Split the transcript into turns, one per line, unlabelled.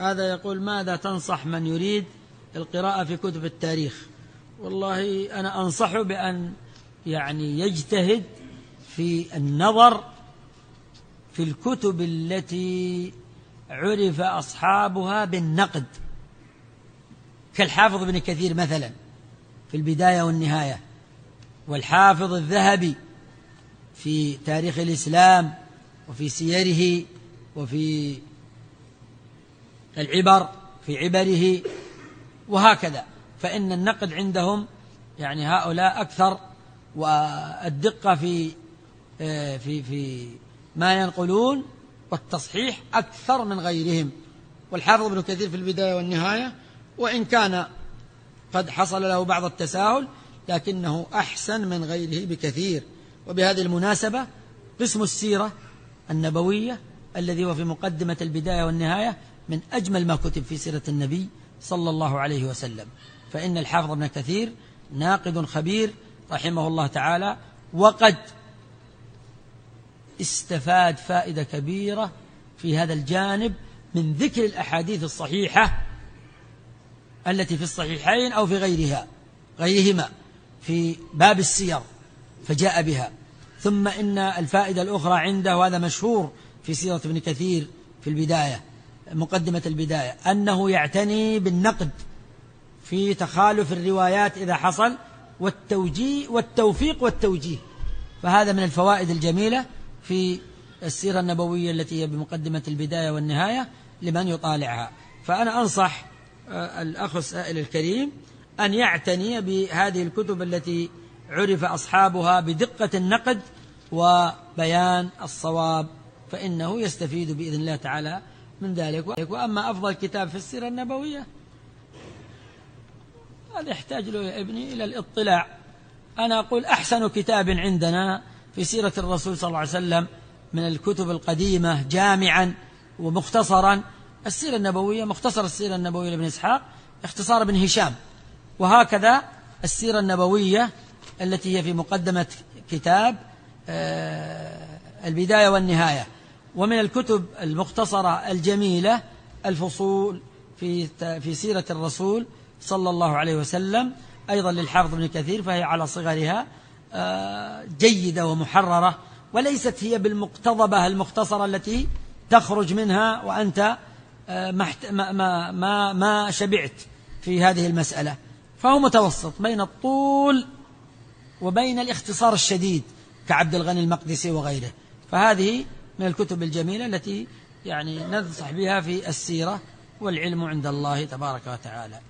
هذا يقول: ماذا تنصح من يريد القراءة في كتب التاريخ؟ والله أنا أنصحه بأن يجتهد في النظر في الكتب التي عرف أصحابها بالنقد، كالحافظ ابن كثير مثلا في البداية والنهاية، والحافظ الذهبي في تاريخ الإسلام وفي سيره وفي العبر في عبره، وهكذا. فإن النقد عندهم هؤلاء أكثر، والدقة في ما ينقلون والتصحيح أكثر من غيرهم. والحافظ ابن كثير في البداية والنهاية وإن كان قد حصل له بعض التساهل لكنه أحسن من غيره بكثير. وبهذه المناسبة قسم السيرة النبوية الذي هو في مقدمة البداية والنهاية من أجمل ما كتب في سيرة النبي صلى الله عليه وسلم. فإن الحافظ ابن كثير ناقد خبير رحمه الله تعالى، وقد استفاد فائدة كبيرة في هذا الجانب من ذكر الأحاديث الصحيحة التي في الصحيحين أو في غيرهما في باب السير فجاء بها. ثم إن الفائدة الأخرى عنده، وهذا مشهور في سيرة ابن كثير في البداية مقدمة البداية، أنه يعتني بالنقد في تخالف الروايات إذا حصل، والتوفيق والتوجيه. فهذا من الفوائد الجميلة في السيرة النبوية التي هي بمقدمة البداية والنهاية لمن يطالعها. فأنا أنصح الأخ السائل الكريم أن يعتني بهذه الكتب التي عرف أصحابها بدقة النقد وبيان الصواب، فإنه يستفيد بإذن الله تعالى من ذلك. وأما أفضل كتاب في السيرة النبوية هذا يحتاج له يا ابني إلى الاطلاع. أنا أقول أحسن كتاب عندنا في سيرة الرسول صلى الله عليه وسلم من الكتب القديمة جامعا ومختصرا السيرة النبوية، مختصر السيرة النبوية لابن إسحاق، اختصار ابن هشام. وهكذا السيرة النبوية التي هي في مقدمة كتاب البداية والنهاية. ومن الكتب المختصرة الجميلة الفصول في سيرة الرسول صلى الله عليه وسلم أيضا للحافظ ابن كثير، فهي على صغرها جيدة ومحررة، وليست هي بالمقتضبة المختصرة التي تخرج منها وأنت ما شبعت في هذه المسألة. فهو متوسط بين الطول وبين الاختصار الشديد كعبد الغني المقدسي وغيره. فهذه من الكتب الجميلة التي ننصح بها في السيرة، والعلم عند الله تبارك وتعالى.